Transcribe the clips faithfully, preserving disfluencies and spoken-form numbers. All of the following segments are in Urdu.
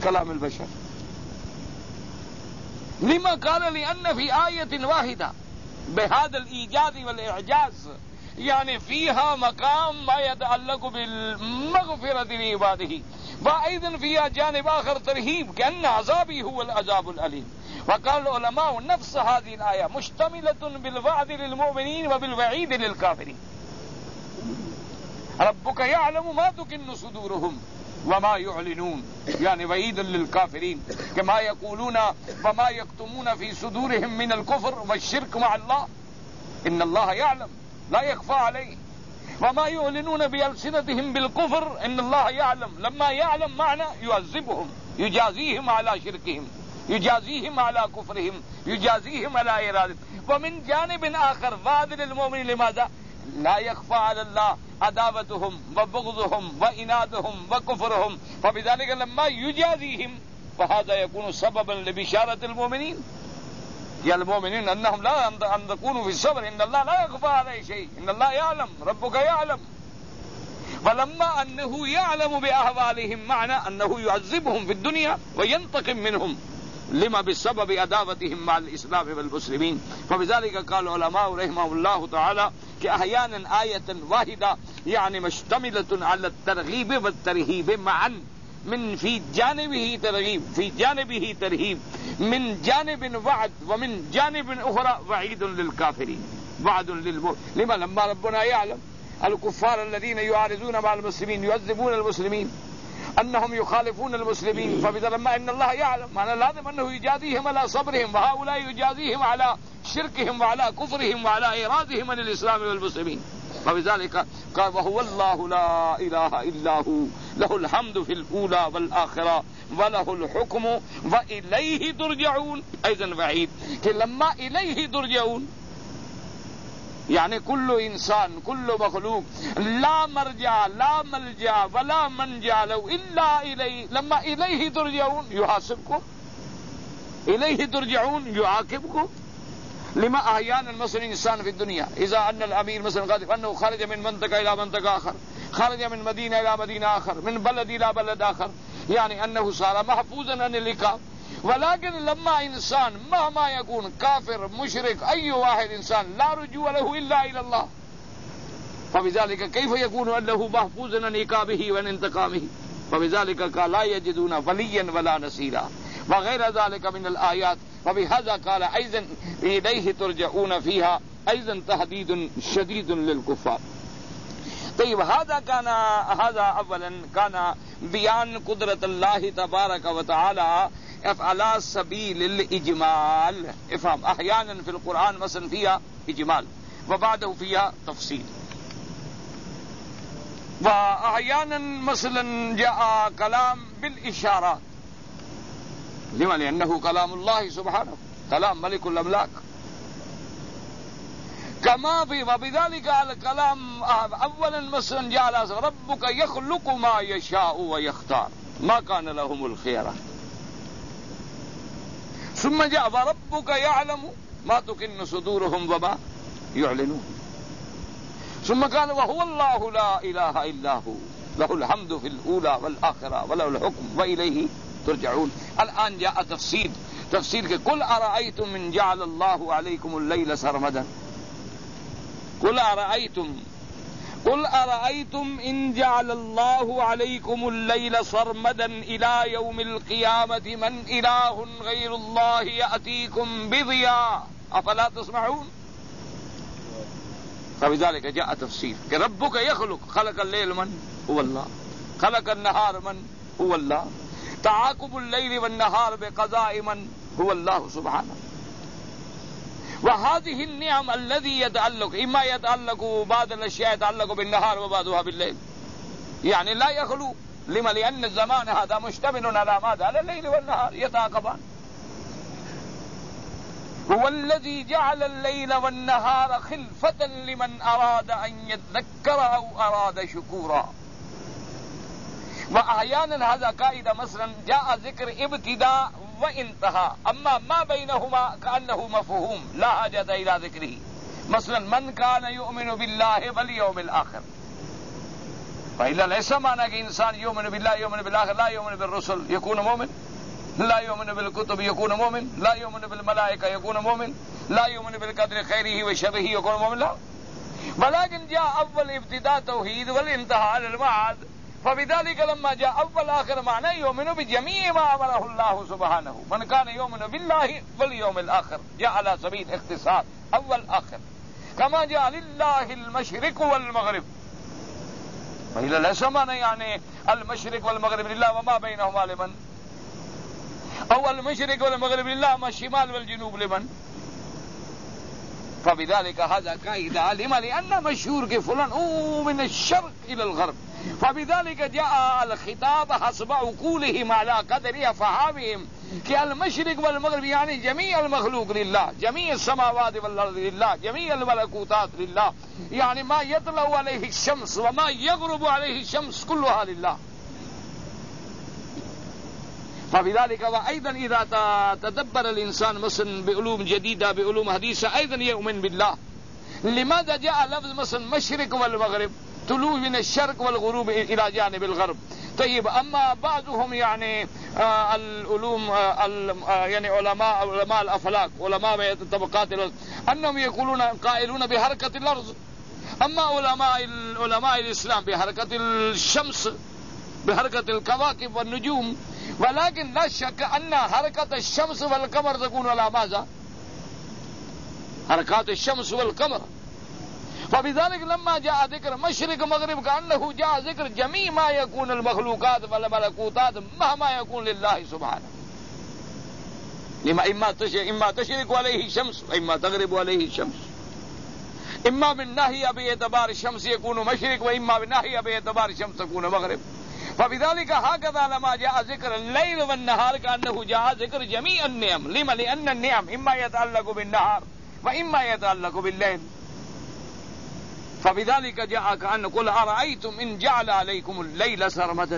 كلام البشر. لما قال لأن في آية واحدة بهذا الإيجاز والإعجاز يعني فيها مقام ما يتعلق بالمغفرة لعباده، وأيضا فيها جانب آخر ترهيب كأن عذابي هو العذاب الأليم. وقال العلماء نفس هذه الآية مشتملة بالوعد للمؤمنين وبالوعيد للكافرين. ربك يعلم ما تكن صدورهم وما يعلنون، يعني وعيد للكافرين كما يقولون وما يكتمون في صدورهم من الكفر والشرك مع الله، إن الله يعلم لا يخفى عليه، وما يعلنون بألسنتهم بالكفر إن الله يعلم. لما يعلم معنى يعذبهم، يجازيهم على شركهم، يجازيهم على كفرهم، يجازيهم على إرادتهم. ومن جانب آخر وعد للمؤمنين لماذا؟ لا يخفى على الله عداوتهم وبغضهم وإنادهم وكفرهم، فبذلك لما يجازيهم فهذا يكون سببا لبشارة المؤمنين يا المؤمنين أنهم لا أن تكونوا في الصبر، إن الله لا يخفى عليه شيء، إن الله يعلم، ربك يعلم. ولما أنه يعلم بأحوالهم معنى أنه يعذبهم في الدنيا وينتقم منهم لما بسبب عداوتهم مع الإسلام والمسلمين. فبذلك قال العلماء رحمه الله تعالى کہ احيانا آية واحدة يعني مشتملة على الترغيب والترهيب معا، من في جانبه ترغيب في جانبه ترهيب، من جانب وعد ومن جانب أخرى وعيد للكافرين، وعد للمؤمنين. لما لما ربنا يعلم الكفار الذين يعارضون مع المسلمين يعذبون المسلمين أنهم يخالفون المسلمين، فلما إن الله يعلم معنى لازم أنه يجازيهم على صبرهم، وهؤلاء يجازيهم على شركهم وعلى كفرهم وعلى إرادهم عن الإسلام والمسلمين. فبذلك قال وهو الله لا إله إلا هو له الحمد في الأولى والآخرة وله الحكم وإليه ترجعون. أيضا وعيد کہ لما إليه ترجعون يعني كل إنسان كل مخلوق لا مرجع لا ملجأ ولا منجا له إلا إليه، لما إليه ترجعون يحاسبكم، إليه ترجعون يعاقبكم. لما أحيانا مثلا إنسان في الدنيا إذا أن الأمير مثلا قال أنه خرج من منطقة إلى منطقة آخر، خرج من مدينة إلى مدينة آخر، من بلد إلى بلد آخر، يعني أنه صار محفوظا عن العقاب. ولكن لما إنسان مهما يكون كافر مشرك أي واحد إنسان لا رجوع له إلا إلى الله، فبذلك كيف يكون أنه محفوظا عن عقابه وعن انتقامه؟ فبذلك قال لا يجدون وليا ولا نصيرا وغير ذلك من الآيات. وبهذا قال أيضا إليه ترجعون فيها أيضا تهديد شديد للكفار. طيب هذا كان هذا أولا كان بيان قدرة الله تبارك وتعالى على سبيل الإجمال. افهم أحيانا في القرآن مثلا فيها إجمال وبعده فيها تفصيل، وأحيانا مثلا جاء كلام بالإشارات. لما؟ لأنه كلام الله سبحانه، كلام ملك الأملاك. كما في وبذلك الكلام أولا مثلا جاء ربك يخلق ما يشاء ويختار ما كان لهم الخيرة، ثم جاء وربك يعلم ما تكن صدورهم وما يعلنون، ثم قال وهو الله لا إله إلا هو له الحمد في الأولى والآخرة وله الحكم وإليه ترجعون. الآن جاء تفسير تفسير قل أرأيتم من جعل الله عليكم الليل سرمدا، قل أرأيتم قل أرأيتم إن جعل الله عليكم الليل سرمدا إلى يوم القيامة من إله غير الله يأتيكم بضياء أفلا تسمعون. فبذلك جاء تفسير کہ ربك يخلق خلق الليل من هو الله، خلق النهار من هو الله، تعاقب الليل والنهار بقضاء من هو الله سبحانه. وهذه النعم الذي يتعلق إما يتعلق بعض الأشياء يتعلق بالنهار وبعضها بالليل، يعني لا يخلو. لما؟ لأن الزمان هذا مشتمل على ماذا؟ على الليل والنهار يتعاقبان. هو الذي جعل الليل والنهار خلفة لمن أراد أن يذكر أو أراد شكورا. وأحيانا هذا قاعدة مثلا جاء ذكر ابتداء وانتهى، أما ما بينهما كأنه مفهوم لا حاجة إلى ذكره. مثلا من كان يؤمن بالله واليوم الآخر، فإذا ليس معنى کہ انسان یؤمن بالله یؤمن بالآخر لا یؤمن بالرسل يكون مؤمن، لا يؤمن بالكتب يكون مؤمن، لا يؤمن بالملائكة يكون مؤمن، لا يؤمن بالقدر خيره وشره يكون مؤمن، لا. ولكن جاء أول ابتداء توحيد والانتهاء على المعاد، فبذلك لما جاء أول آخر معنى يؤمن بجميع ما أمره الله سبحانه. من كان يؤمن بالله واليوم الآخر جاء على سبيل اختصار أول آخر، كما جاء لله المشرق والمغرب. وإلا ليس معنى يعني المشرق والمغرب لله وما بينهما لمن، أو المشرق والمغرب لله ما الشمال والجنوب لمن. فبذلك هذا قاعدة لما لأن مشهور کہ فلان او من الشرق إلى الغرب، فبذلك جاء الخطاب حسب عقولهم على قدر أفهامهم کہ المشرق والمغرب يعني جميع المخلوق لله، جميع السماوات والأرض لله، جميع الملكوتات لله، يعني ما يطلع عليه الشمس وما يغرب عليه الشمس كلها لله. فبذلك وأيضا إذا تدبر الإنسان مثلا بعلوم جديدة بعلوم حديثة أيضا يؤمن بالله. لماذا جاء لفظ مثلا مشرق والمغرب، طلوع من الشرق والغروب إلى جانب الغرب؟ طيب أما بعضهم يعني آه العلوم آه يعني علماء علماء الأفلاك علماء طبقات الأرض أنهم يقولون قائلون بحركة الأرض، أما علماء علماء الإسلام بحركة الشمس بحركة الكواكب والنجوم. ولكن لا شك أن حركة الشمس والقمر تكون على ماذا؟ حركات الشمس والقمر. فبذلك لما جاء ذكر مشرق مغرب كأنه جاء ذكر جميع ما يكون المخلوقات والملكوتات مهما يكون لله سبحانه. لما إما تشرق إما تشرق عليه الشمس وإما تغرب عليه الشمس، إما من ناحية باعتبار الشمس يكون مشرق وإما من ناحية باعتبار الشمس تكون مغرب. فبذلك هكذا لما جاء ذكر الليل والنهار كأنه جاء ذكر جميع النعم. لما لأن النعم إما يتعلق بالنهار وإما يتعلق بالليل. فبذلك جاء كأن قل أرأيتم إن جعل عليكم الليل سرمدا.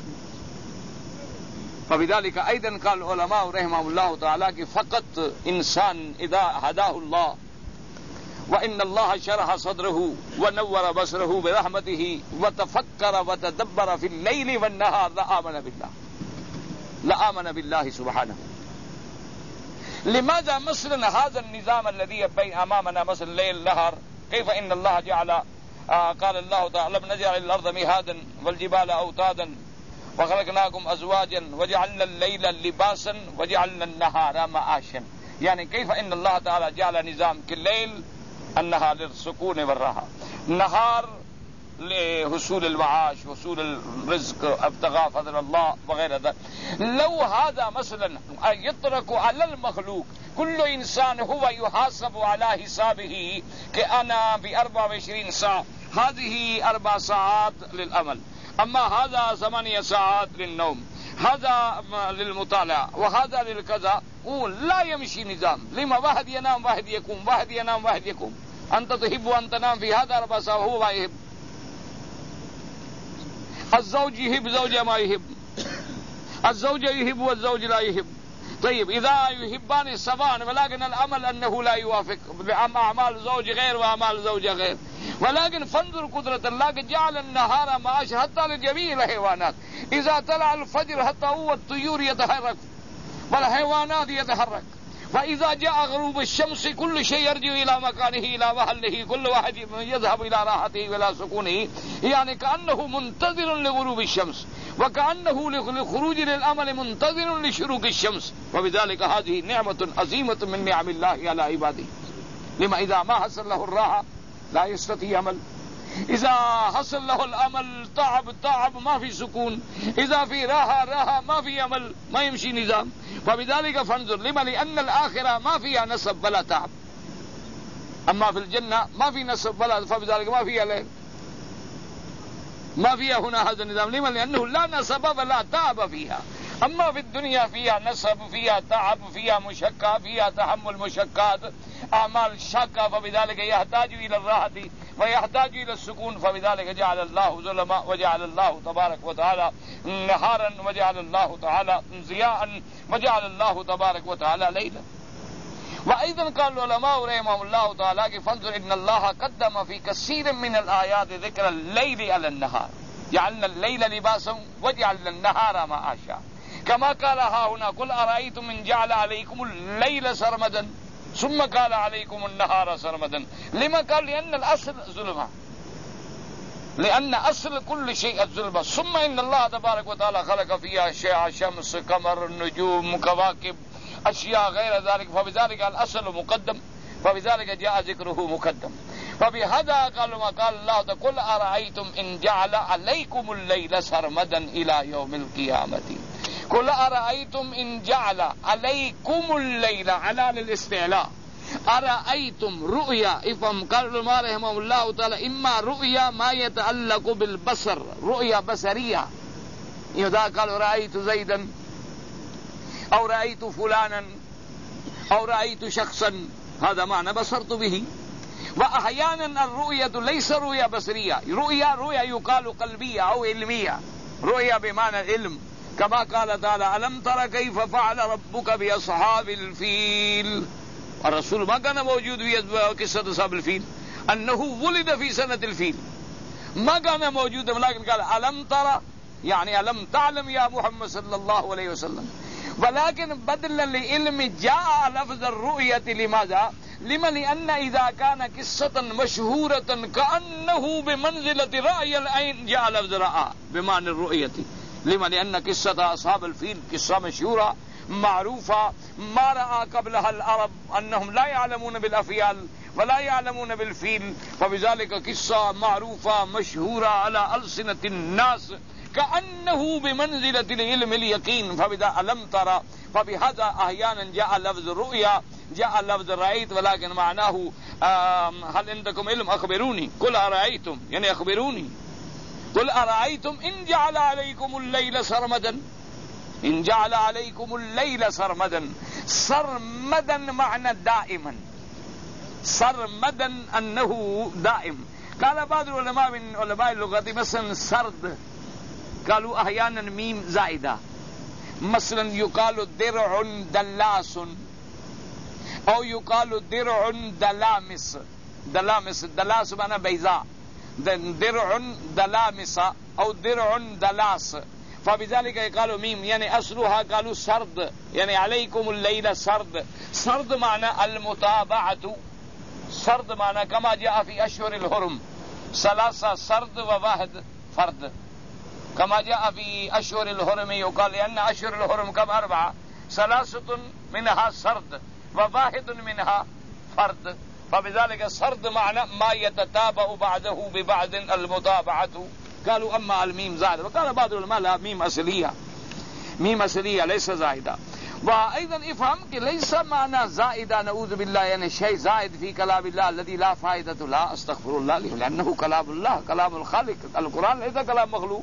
فبذلك أيضا قال العلماء رحمه الله تعالى کہ فقط إنسان إذا هداه الله وإن الله شرح صدره ونور بصره برحمته وتفكر وتدبر في الليل والنهار لآمن بالله لآمن بالله سبحانه. لماذا مثلا هذا النظام الذي يبين أمامنا مثلا الليل النهار، كيف إن الله جعل آه قال الله تعالى لم نجعل الأرض مهادا والجبال أوتادا وخلقناكم أزواجا وجعلنا الليل لباسا وجعلنا النهار معاشا. يعني كيف إن الله تعالى جعل نظام كالليل النهار للسكون والراحة، نهار لحصول المعاش حصول الرزق ابتغاء فضل الله وغير ذلك. لو هذا مثلا يترك على المخلوق كل إنسان هو يحاسب على حسابه كأنا بأربع وعشرين ساعة، هذه أربع ساعات للعمل، أما هذا ثمانية ساعات للنوم، هذا للمطالعة وهذا للكذا، لا يمشي نظام. لما واحد ينام واحد يقوم، واحد ينام واحد يقوم. أنت تحب أن تنام في هذا أربع ساعات وهو ما يحب. الزوج يحب زوجة ما يحب، الزوجة يحب والزوج لا يحب. طيب إذا يحبان سواء ولكن العمل أنه لا يوافق، أعمال زوج غير وأعمال زوجة غير. ولكن فانظر قدرة الله جعل النهار معاش حتى لجميع الحيوانات. إذا طلع الفجر حتى هو الطيور يتحرك والحيوانات يتحرك، فإذا جاء غروب الشمس كل شيء يرجع إلى مكانه إلى محله، كل واحد يذهب إلى راحته وإلى سكونه. يعني كأنه منتظر لغروب الشمس وكأنه لخروج للأمل منتظر لشروق الشمس. وبذلك هذه نعمة عظيمة من نعم الله على عباده. لما إذا ما حصل له الراحة لا يستطيع عمل، إذا حصل له الأمل تعب تعب ما في سكون، إذا في راحة راحة ما في عمل، ما يمشي نظام. فبذلك فانظر لما لأن الآخرة ما فيها نصب ولا تعب، أما في الجنة ما في نصب ولا، فبذلك ما فيها ليل، ما فيها هنا هذا النظام. لما لأنه لا نصب ولا تعب فيها. أما في الدنيا فيها نصب فيها تعب فيها مشقة فيها تحمل مشقات أعمال شاقة، فبذلك يحتاج إلى الراحة ويحتاج إلى السكون. فبذلك جعل الله ظلما وجعل الله تبارك وتعالى نهارا وجعل الله تعالى ضياء وجعل الله تبارك وتعالى ليلا. وأيضا قال العلماء رحمهم الله تعالى فانظر إن الله قدم في كثير من الآيات ذكر الليل على النهار. جعلنا الليل لباسا وجعلنا النهار معاشا كما قال ها هنا قل أرأيتم إن جعل عليكم الليل سرمدا ثم قال عليكم النهار سرمدا. لما قال؟ لأن الأصل ظلمة، لأن أصل كل شيء الظلمة. ثم إن الله تبارك وتعالى خلق فيها أشياء، شمس، قمر، نجوم، كواكب، أشياء غير ذلك، فبذلك الأصل مقدم، فبذلك جاء ذكره مقدم. فبهذا قال ما قال الله قل أرأيتم إن جعل عليكم الليل سرمدا إلى يوم القيامة. قل أرأيتم إن جعل عليكم الليل على للاستعلاء. أرأيتم رؤيا افهم قال ما رحمه الله تعالى إما رؤيا ما يتعلق بالبصر، رؤيا بصرية، إذا قال رأيت زيدا أو رأيت فلانا أو رأيت شخصا هذا معنى بصرت به. وأحيانا الرؤية ليس رؤيا بصرية، رؤيا رؤيا يقال قلبية أو علمية، رؤيا بمعنى العلم، كما قال تعالى ألم تر كيف فعل ربك بأصحاب الفيل. الرسول ما كان موجود في قصة أصحاب الفيل، أنه ولد في سنة الفيل، ما كان موجودا، ولكن قال ألم ترى يعني ألم تعلم يا محمد صلى الله عليه وسلم. ولكن بدلا لعلم جاء لفظ الرؤية. لماذا؟ لما؟ لأن إذا كان قصة مشهورة كأنه بمنزلة رأي العين جاء لفظ رأى بمعنى الرؤية. لما؟ لأن قصة أصحاب الفيل قصة مشهورة معروفة ما رأى قبلها العرب، أنهم لا يعلمون بالأفيال ولا يعلمون بالفيل، فبذلك قصة معروفة مشهورة على ألسنة الناس كأنه بمنزلة العلم اليقين. فبذا ألم ترى، فبهذا أحيانا جاء لفظ الرؤيا، جاء لفظ رأيت، ولكن معناه هل عندكم علم أخبروني. قل أرأيتم يعني أخبروني. قل أرأيتم إن جعل عليكم الليل سرمدا، إن جعل عليكم الليل سرمدا. سرمدا معنى دائما، سرمدا أنه دائم. قال بعض العلماء من علماء اللغة مثلا سرد قالوا أحيانا ميم زائدة، مثلا يقال درع دلاس أو يقال درع دلامس. دلامس دلاس معنى بيضاء، درع دلامس أو درع دلاس، فبذلك قالوا ميم يعني أصلها قالوا سرد يعني عليكم الليل سرد. سرد معنى المتابعة، سرد معنى كما جاء في أشهر الحرم ثلاثة سرد وواحد فرد، كما جاء في أشهر الحرم يقال لأن أشهر الحرم كم أربعة، ثلاثة منها سرد وواحد منها فرد، فبذلك سرد معنى ما يتتابع بعده ببعض المتابعة. قالوا أما الميم زائدة، وقال بعض العلماء لا ميم أصلية، ميم أصلية ليس زائدة. وأيضا افهم کہ ليس معنى زائدة نعوذ بالله يعني شيء زائد في كلام الله الذي لا فائدة لا استغفر الله له، لأنه كلام الله كلام الخالق. القرآن ليس كلام مخلوق،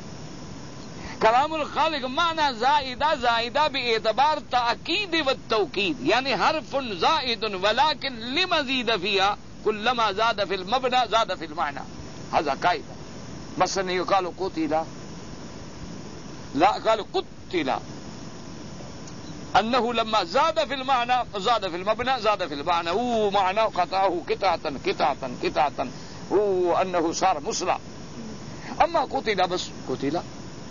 كلام الخالق. معنى زائدة زائدة باعتبار تأكيد والتوكيد، يعني حرف زائد ولكن لمزيد فيها، كلما زاد في المبنى زاد في المعنى، هذا قاعدة. مثلا يقال قتل، لا قال قتل، أنه لما زاد في المعنى زاد في المبنى زاد في المعنى، هو معنى قطعه قطعة قطعة قطعة، هو أنه صار مصلى. أما قتل بس قتل،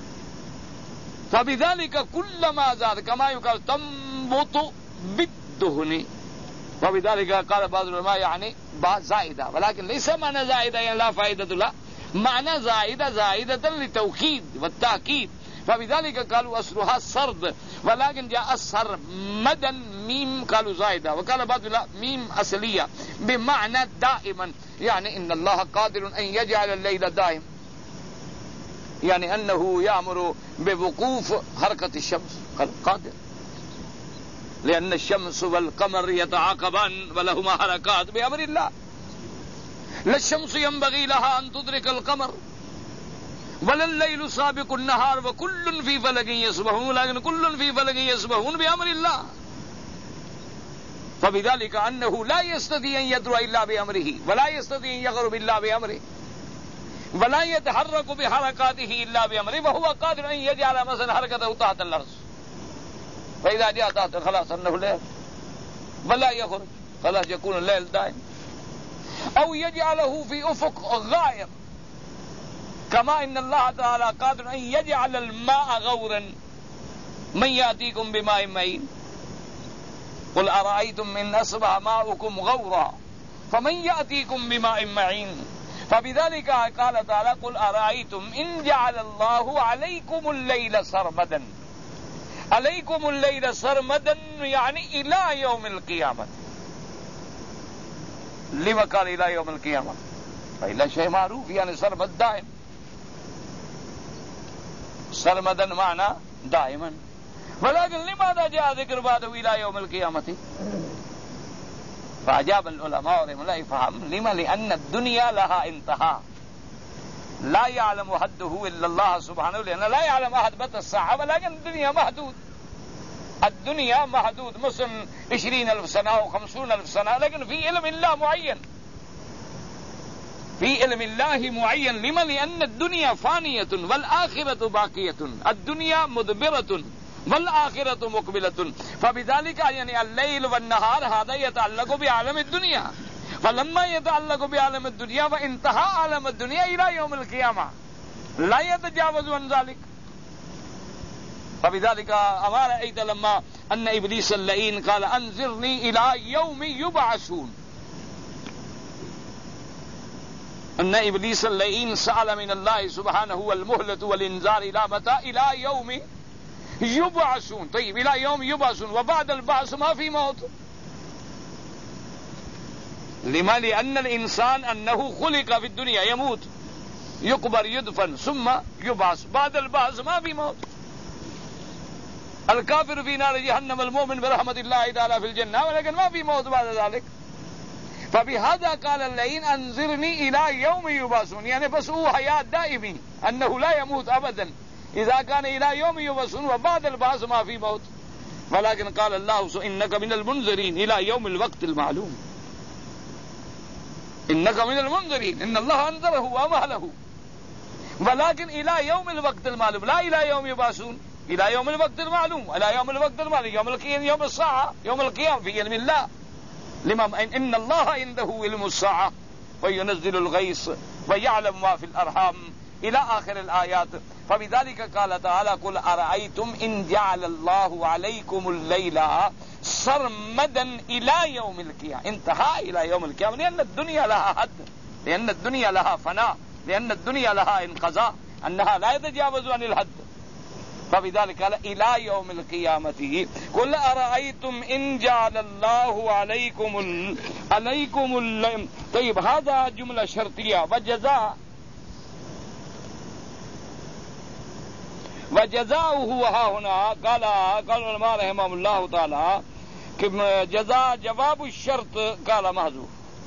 فبذلك كلما زاد كما يقال تنبت بالدهن، وبذلك قال بعض العلماء يعني زائدة، ولكن ليس معنى زائدة يعني لا فائدة، لا معنى زائدة زائدة للتوكيد والتأكيد، فبذلك قالوا أصلها سرد، ولكن جاء سرمدا ميم قالوا زائدة، وقال بعض لا ميم أصلية بمعنى دائما، يعني إن الله قادر أن يجعل الليل دائم، يعني أنه يأمر بوقوف حركة الشمس، قادر، لأن الشمس والقمر يتعاقبان ولهما حركات بأمر الله. لا الشمس ينبغي لها أن تدرك القمر ولا الليل سابق النهار وكل في فلك يسبحون، لكن كل في فلك يسبحون بأمر الله، فبذلك أنه لا يستطيع أن يدعو إلا بأمره ولا يستطيع أن يغرب إلا بأمره ولا يتحرك بحركاته إلا بأمره، وهو قادر أن يجعل مثلا حركته تحت الأرض، فإذا جاء تحت خلاص أنه ليل ولا يخرج خلاص يكون الليل دائم، أو يجعله في أفق غائر كما ان الله تعالى قادر ان يجعل الماء غورا من ياتيكم بماء معين قل ارايتم ان اصبح ماؤكم غورا فمن ياتيكم بماء معين فبذلك قال تعالى قل ارايتم ان جعل الله عليكم الليل سرمدا عليكم الليل سرمدا يعني الى يوم القيامه. لما قال الى يوم القيامه؟ فإلا شيء معروف يعني سرمد دائم. سرمدا معنى دائما. ولكن لماذا جاء ذكر بعده الى يوم القيامه؟ فأجاب العلماء رحمهم الله فهم لما لأن الدنيا لها انتهاء لا يعلم حده إلا الله سبحانه، لأن لا يعلم أحد متى الساعة، ولكن الدنيا محدود. الدنيا محدود مثلا عشرين ألف سنة أو خمسون ألف سنة، لكن في علم الله معين، في علم الله معين. لما لأن الدنيا فانية والآخرة باقية، الدنيا مدبرة والآخرة مقبلة. فبذلك يعني الليل والنهار هذا يتعلق بعالم الدنيا، فلما يتعلق بعالم الدنيا فانتهى عالم الدنيا إلى يوم القيامة لا يتجاوز عن ذلك. فبذلك أما رأيت لما أن إبليس اللئين قال أنذرني إلى يوم يبعثون، أن إبليس اللئين سأل من الله سبحانه والمهلة والإنذار إلى متى؟ إلى يوم يبعثون. طيب إلى يوم يبعثون وبعد البعث ما في موت. لما؟ لأن الإنسان أنه خلق في الدنيا يموت يقبر يدفن ثم يبعث، بعد البعث ما في موت. الكافر في نار جهنم، المؤمن برحمة الله تعالى في الجنة، ولكن ما في موت بعد ذلك. فبهذا قال اللئين أنذرني إلى يوم يبعثون، يعني بس هو حياة دائمي أنه لا يموت أبدا إذا كان إلى يوم يبعثون وبعد البعث ما في موت. ولكن قال الله إنك من المنذرين إلى يوم الوقت المعلوم، إنك من المنذرين، إن الله أنذره وأمهله، ولكن إلى يوم الوقت المعلوم، لا إلى يوم يبعثون، إلى يوم الوقت المعلوم، إلى يوم الوقت المعلوم، يوم القيامة، يوم الساعة، يوم القيامة في علم الله. لما إن الله عنده علم الساعة وينزل الغيث ويعلم ما في الأرحام إلى آخر الآيات. فبذلك قال تعالى قل أرأيتم إن جعل الله عليكم الليل سرمدا إلى يوم القيامة، انتهى إلى يوم القيامة، لأن الدنيا لها حد، لأن الدنيا لها فناء، لأن الدنيا لها انقضاء، أنها لا يتجاوز عن الحد. فبذلك قال إلى يوم القيامة قل أرأيتم إن جعل الله عليكم ال... عليكم ال... طيب هذا جملة شرطية. وجزاء وجزاؤه ها هنا قال قال العلماء رحمهم الله تعالى جزاء جواب الشرط قال محذوف،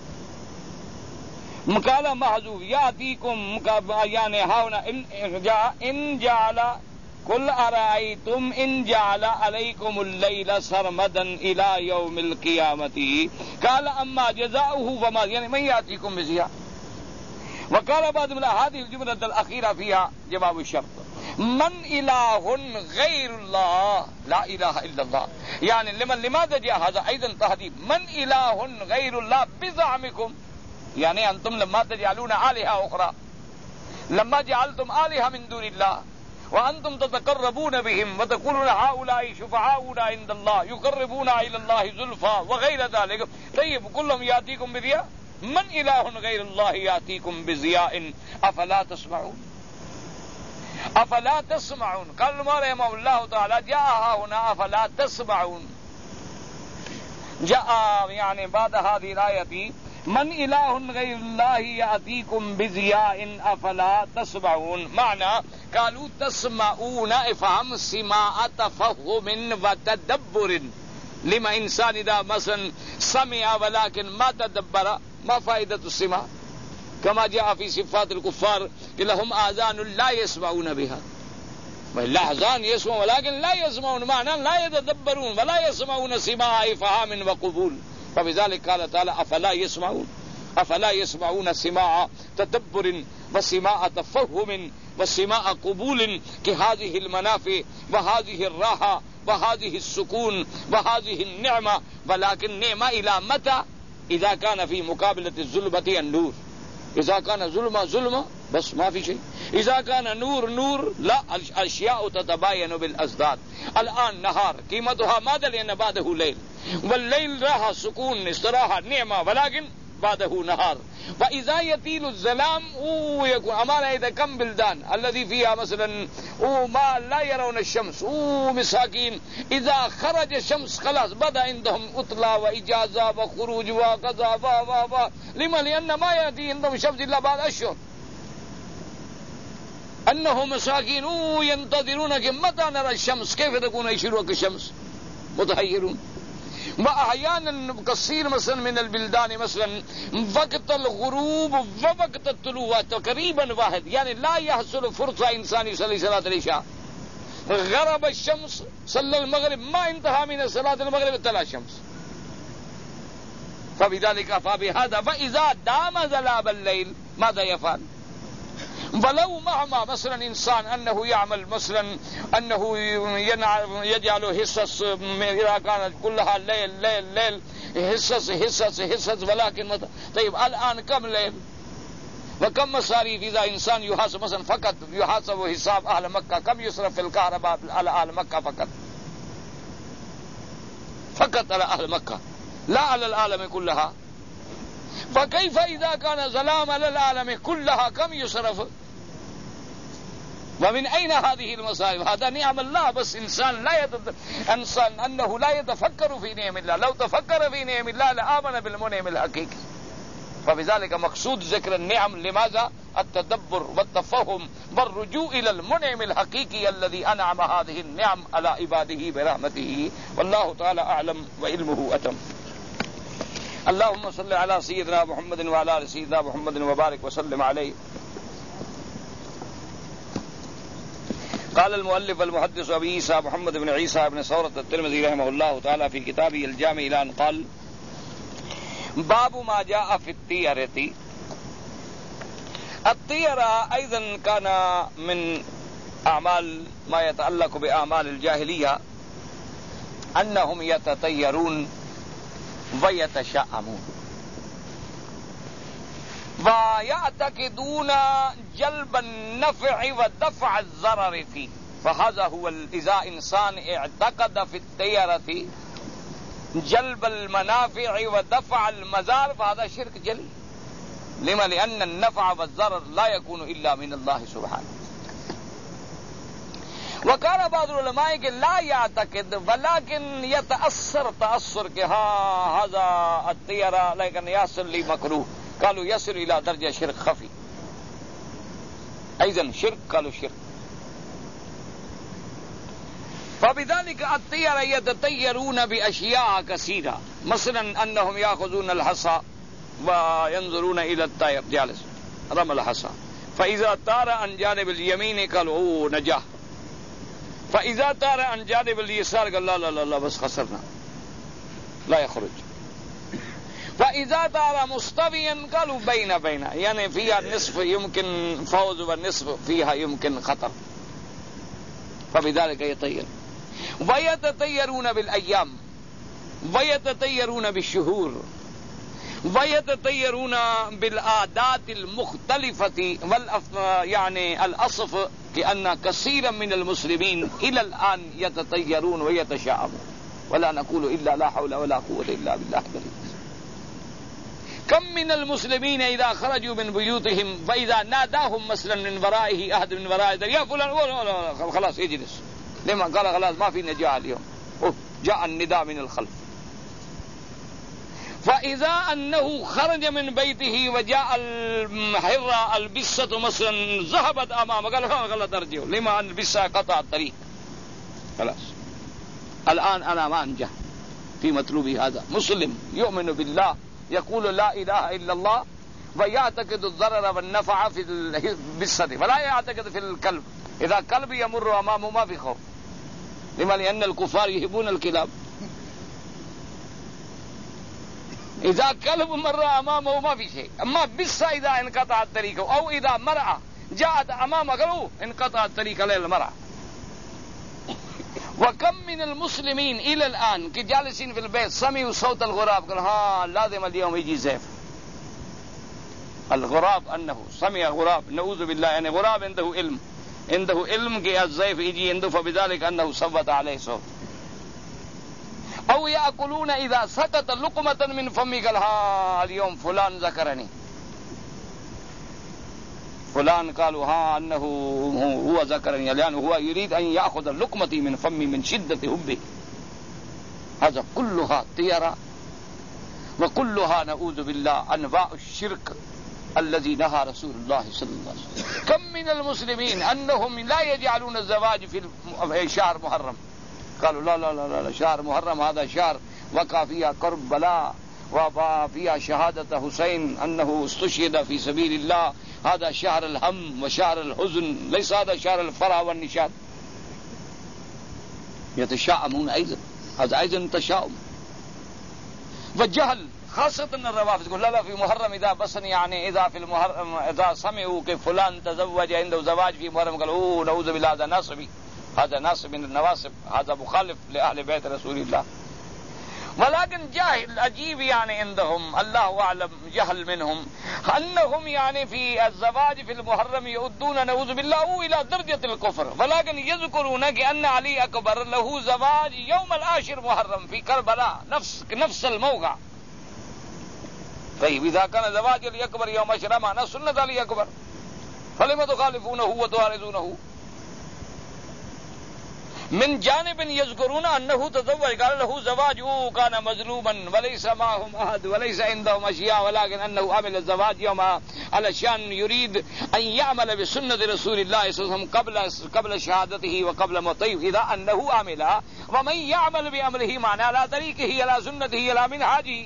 قال محذوف يأتيكم يعني ها هنا إن جاء إن جعل قل أرأيتم إن جعل عليكم الليل سرمدا إلى يوم القيامة قال أما جزاؤه فما يعني من يأتيكم بزياء. وقال بعد من هذه الجملة الأخيرة فيها جواب الشرط من إله غير الله لا إله إلا الله، يعني لمن لماذا جاء هذا أيضا تهديد؟ من إله غير الله بزعمكم، يعني أنتم لما تجعلون آلهة أخرى، لما جعلتم آلهة من دون الله وأنتم تتقربون بهم وتقولون هؤلاء شفعاؤنا عند الله يقربونا إلى الله زلفى وغير ذلك. طيب كلهم يأتيكم بضياء، من إله غير الله يأتيكم بضياء أفلا تسمعون؟ أفلا تسمعون؟ قال ما رحمه الله تعالى جاء هنا أفلا تسمعون، جاء يعني بعد هذه الآية من إله غير الله يأتيكم بضياء أفلا تسمعون. معنى قالوا تسمعون افهم سماع تفهم وتدبر. لما إنسان إذا مثلا سمع ولكن ما تدبر ما فائدة السماع؟ كما جاء في صفات الكفار لهم آذان لا يسمعون بها، لا آذان يسمعون ولكن لا يسمعون، معنى لا يتدبرون ولا يسمعون سماع إفهام وقبول. فبذلك قال تعالى أفلا يسمعون، أفلا يسمعون سماع تدبر وسماع تفهم وسماع قبول كهذه المنافع وهذه الراحة وهذه السكون وهذه النعمة. ولكن نعمة إلى متى؟ إذا كان في مقابلة الظلمة النور، إذا كان ظلمة ظلمة بس ما في شيء. اذا كان نور نور لا الاشياء تتباين بالازداد. الان نهار قيمتها ماذا؟ لان بعده ليل، والليل راحه سكون استراحه نعمه، ولكن بعده نهار. فاذا يطيل الظلام يكون امانه. اذا كم بلدان الذي فيها مثلا ما لا يرون الشمس مساكين، اذا خرج الشمس خلاص بدا عندهم اطلاع واجازه وخروج وكذا و و و لما؟ لان ما ياتي عندهم الشمس الا بعد اشهر. انهم مساكين ينتظرون متى نرى الشمس، كيف تكون شروق الشمس؟ متحيرون. واحيانا كثير مثلا من البلدان مثلا وقت الغروب ووقت الطلوع تقريبا واحد، يعني لا يحصل فرصه انسان يصلي صلاه العشاء. غرب الشمس صلى المغرب، ما انتهى من صلاه المغرب طلع الشمس. فبذلك فبهذا فاذا دام ظلام الليل ماذا يفعل؟ ولو مهما مثلا انسان انه يعمل مثلا انه يجعل حصص اذا كانت كلها ليل ليل ليل حصص حصص حصص، ولكن مت... طيب الان كم ليل وكم مصاريف؟ اذا انسان يحاسب مثلا فقط يحاسب حساب اهل مكه، كم يصرف في الكهرباء على اهل مكه فقط؟ فقط على اهل مكه لا على العالم كلها. فكيف اذا كان ظلام على العالم كلها كم يصرف؟ ومن أين هذه المصائب؟ هذا نعم الله، بس إنسان لا يتد... إنسان أنه لا يتفكر في نعم الله. لو تفكر في نعم الله لآمن بالمنعم الحقيقي. فبذلك مقصود ذكر النعم لماذا؟ التدبر والتفهم والرجوع إلى المنعم الحقيقي الذي أنعم هذه النعم على عباده برحمته. والله تعالى أعلم وعلمه أتم. اللهم صل على سيدنا محمد وعلى آل سيدنا محمد وبارك وسلم عليه. قال المؤلف المحدث أبي عيسى محمد بن عيسى بن ثورة الترمذي رحمه الله تعالى في كتابه الجامع إلى أن قال: باب ما جاء في الطيرة. الطيرة أيضا كان من أعمال ما يتعلق بأعمال الجاهلية، أنهم يتطيرون ويتشاءمون ويعتقدون جلب النفع ودفع الضرر فيه. فهذا هو إذا إنسان اعتقد في الطيرة جلب المنافع ودفع المضار فهذا شرك جلي. لما؟ لأن النفع والضرر لا يكون إلا من الله سبحانه. وكان بعض العلماء لا يعتقد ولكن يتأثر تأثر کہ ہاں هذا الطيرة لكن يصل لي مكروه، قالوا يصل إلى درجة شرك خفي. أيضا شرك، قالوا شرك. فبذلك الطيرة يتطيرون بأشياء كثيرة، مثلا أنهم يأخذون الحصى وينظرون إلى الطير جالس رمى الحصى، فإذا طار عن جانب اليمين قالوا أوه نجاه، فإذا طار عن جانب اليسار قال لا لا لا, لا بس خسرنا لا يخرج. فإذا طار مستويا قالوا بين بين، يعني فيها النصف يمكن فوز والنصف فيها يمكن خطر. فبذلك يطير. ويتطيرون بالأيام ويتطيرون بالشهور ويتطيرون بالعادات المختلفة والأف... يعني الأصف، لأن كثيرا من المسلمين إلى الآن يتطيرون ويتشاءمون، ولا نقول إلا لا حول ولا قوة إلا بالله العلي. كم من المسلمين إذا خرجوا من بيوتهم فإذا ناداهم مثلا من ورائه أحد من ورائه يا فلان خلاص اجلس، لما قال خلاص ما في نجاة اليوم، جاء النداء من الخلف. فإذا أنه خرج من بيته وجاء الحرة البسة مثلا ذهبت أمامه قال غلط أرجعوا، لما أن البسة قطع الطريق خلاص. الآن أنا ما أنجح في مطلوبي هذا. مسلم يؤمن بالله يقول لا إله إلا الله ويعتقد الضرر والنفع في البسة فلا يعتقد في الكلب. إذا كلب يمر أمامه ما في خوف، لما؟ لأن الكفار يحبون الكلاب. إذا كلب مر أمامه ما في شيء. أما بس إذا انقطع الطريق أو إذا مرأة جاءت أمامه قالوا انقطع الطريق للمرأة. وكم من المسلمين إلى الآن كجالسين في البيت سمعوا صوت الغراب قالوا ها لازم اليوم يجي زيف، الغراب انه سمع غراب نعوذ بالله يعني غراب عنده علم عنده علم کہ الضيف يجي عنده فبذلك انه صوت عليه صوت او ياكلون اذا سقط لقمه من فمك ها اليوم فلان ذكرني فلان قالوا ها انه هو ذكرني لانه هو يريد ان ياخذ لقمتي من فمي من شده حبه. هذا كلها طيرة وكلها نعوذ بالله انواع الشرك الذي نهى رسول الله صلى الله عليه وسلم. كم من المسلمين انهم لا يجعلون الزواج في شهر محرم. قالوا لا لا لا لا شهر محرم هذا شهر وقع فيها كربلاء وقع فيها شهادة حسين أنه استشهد في سبيل الله، هذا شهر الهم وشهر الحزن ليس هذا شهر الفرح والنشاط. يتشاءمون أيضا، هذا أيضا تشاؤم والجهل خاصة الروافض يقول لا لا في محرم إذا بسن يعني إذا في المحرم إذا سمعوا کہ فلان تزوج عنده زواج في محرم قالوا اوه نعوذ بالله هذا ناصبي، هذا ناصب من النواصب، هذا مخالف لأهل بيت رسول الله. ولكن جاهل عجيب يعني عندهم الله أعلم جهل منهم أنهم يعني في الزواج في المحرم يؤدون نعوذ بالله إلى درجة الكفر، ولكن يذكرون أن علي أكبر له زواج يوم العاشر محرم في كربلاء نفس نفس الموقع. طيب إذا كان زواج علي أكبر يوم عاشر معنا سنة علي أكبر فلما تخالفونه وتعارضونه؟ من جانب يذكرون أنه تزوج قال له زواجه كان مظلوما وليس معهم أحد وليس عندهم أشياء، ولكن أنه عمل الزواج يوم علشان يريد أن يعمل بسنة رسول الله صلى الله عليه وسلم قبل قبل شهادته وقبل موته. إذا أنه عمل ومن يعمل بأمره معنا على طريقه على سنته على منهاجه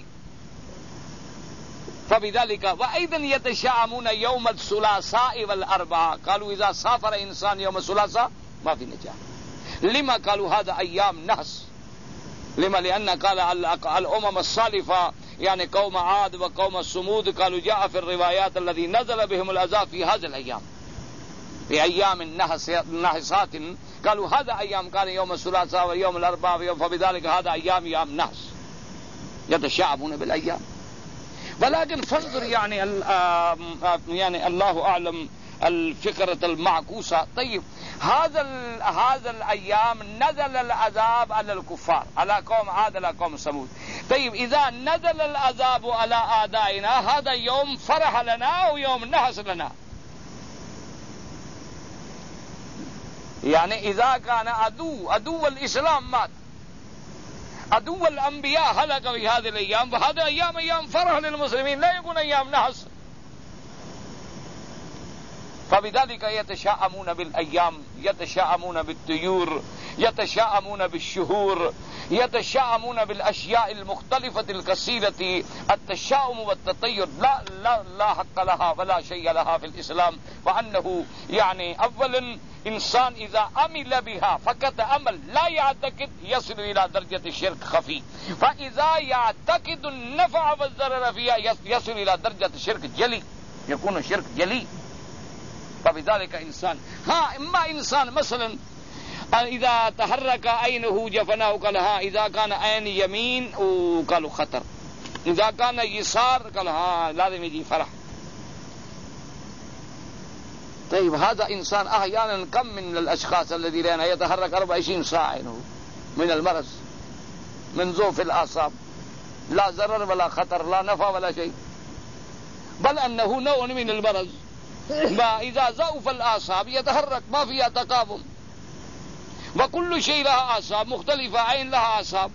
فبذلك. وأيضا يتشاءمون يوم الثلاثاء والأربعاء قالوا إذا سافر إنسان يوم الثلاثاء ما في نجاة. لما قالوا هذا أيام نحس؟ لما؟ لأن قال الأمم السالفة يعني قوم عاد وقوم الثمود قالوا جاء في الروايات الذي نزل بهم العذاب في هذه الأيام في أيام نحسات، قالوا هذا أيام كان يوم الثلاثاء ويوم الأربعاء فبذلك هذا أيام أيام نحس. يتشاءمون بالأيام. ولكن فانظر يعني يعني الله أعلم الفكرة المعكوسة. طيب هذا هذا الأيام نزل العذاب على الكفار على قوم عاد على قوم ثمود. طيب إذا نزل العذاب على أعدائنا هذا يوم فرح لنا أو يوم نحس لنا؟ يعني إذا كان عدو عدو الإسلام مات، عدو الأنبياء هلك في هذه الأيام، فهذا أيام أيام فرح للمسلمين لا يكون أيام نحس. فبذلك يتشاءمون بالأيام، يتشاءمون بالطيور، يتشاءمون بالشهور، يتشاءمون بالأشياء المختلفة الكثيرة. التشاؤم والتطير لا لا لا حق لها ولا شيء لها في الإسلام، وأنه يعني أولا إنسان إذا عمل بها فقط عمل لا يعتقد يصل إلى درجة الشرك خفي، فإذا يعتقد النفع والضرر فيها يصل إلى درجة الشرك جلي، يكون الشرك جلي. فبذلك إنسان ها إما إنسان مثلا إذا تحرك عينه جفناه قال ها إذا كان عين يمين وقالوا خطر، إذا كان يسار قال ها لازم يجي فرح. طيب هذا إنسان أحيانا كم من الأشخاص الذين يتحرك أربعة وعشرين ساعة عينه من المرض من ضعف الأعصاب، لا ضرر ولا خطر لا نفع ولا شيء، بل أنه نوع من المرض. إذا ضعف الأعصاب يتحرك ما فيها تقابل، وكل شيء لها أعصاب مختلفة، عين لها أعصاب.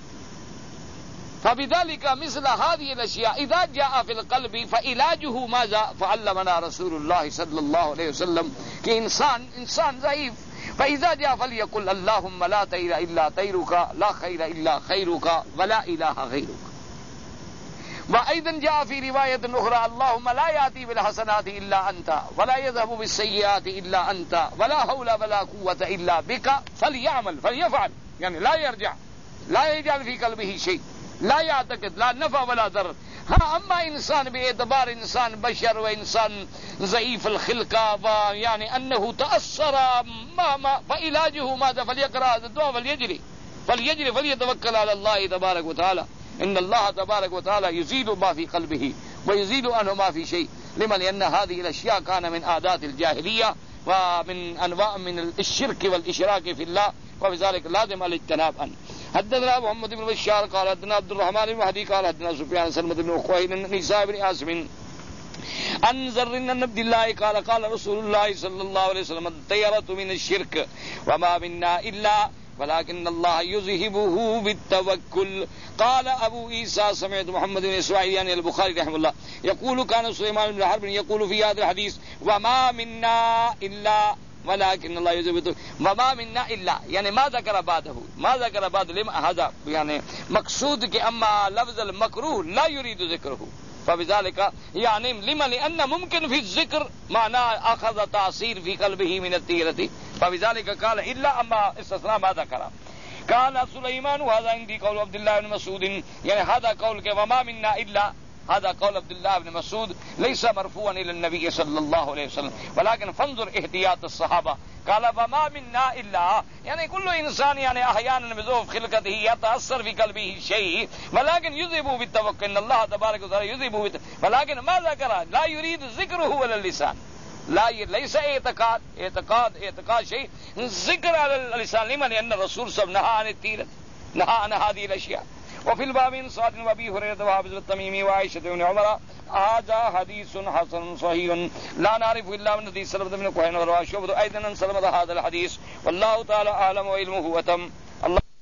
فبذلك مثل هذه الأشياء إذا جاء في القلب فعلاجه ماذا؟ فعلمنا رسول الله صلى الله عليه وسلم كإنسان إنسان ضعيف فإذا جاء فليقل اللهم لا طير إلا طيرك لا خير إلا خيرك ولا إله غيرك. وأيضا جاء في رواية أخرى اللهم لا يأتي بالحسنات إلا أنت ولا يذهب بالسيئات إلا أنت ولا حول ولا قوة إلا بك فليعمل فليفعل، يعني لا يرجع، لا يجعل في قلبه شيء، لا يعتقد لا نفع ولا ضرر. ها أما إنسان باعتبار إنسان بشر وإنسان ضعيف الخلقة ويعني أنه تأثر ما ما فعلاجه ماذا؟ فليقرأ هذا الدعاء فليجري فليجري فليتوكل على الله تبارك وتعالى. إن الله تبارك وتعالى يزيد ما في قلبه ويزيد عنه ما في شيء. لما لأن هذه الأشياء كان من عادات الجاهلية ومن أنواع من الشرك والإشراك في الله، وبذلك لازم الاجتناب عنه. حدثنا محمد بن بشار قال حدثنا عبد الرحمن بن مهدي قال حدثنا سفيان سلمة بن أخويل نساء بن عاصم عن زر بن عبد الله قال قال رسول الله صلى الله عليه وسلم الطيرة من الشرك وما منا إلا ولكن الله يذهبه بالتوكل. قال أبو عيسى سمعت محمد بن إسماعيل يعني البخاري رحمه الله يقول كان سليمان بن حرب يقول في هذا الحديث وما منا إلا ولكن الله يذهبه وما منا إلا، يعني ما ذكر بعده ما ذكر بعد لما هذا يعني مقصود کہ اما لفظ المكروه لا يريد ذكره، فبذلك يعني لما لأن ممكن في الذكر معناه أخذ تأثير في قلبه من التيرة، فبذلك قال إلا أما استثناء ما ذكر. قال سليمان وهذا عندي قول عبد الله بن مسعود، يعني هذا قول کہ وما منا إلا، هذا قول عبد الله بن مسعود ليس مرفوعا إلى النبي صلى الله عليه وسلم، ولكن فانظر احتياط الصحابة قال وما منا إلا، يعني كل إنسان يعني أحيانا بذوف خلقته يتأثر في قلبه شيء ولكن يذهب بالتوكل، إن الله تبارك وتعالى يذهب بالتوكل، ولكن ما ذكر لا يريد ذكره ولا اللسان، لا ليس اعتقاد اعتقاد اعتقاد شيء ذكر على اللسان، لمن لأن الرسول صلى الله عليه وسلم نهى عن التيرة نهى عن هذه الأشياء. وفي الباب سعد وابي هريره وحافظ التميمي وعائشه بن عمر هذا حديث حسن صحيح لا نعرف الا من حديث سلمة بن كهين ورواه شعبة ايضا عن سلمة هذا الحديث، والله تعالى اعلم وعلمه وتم. الله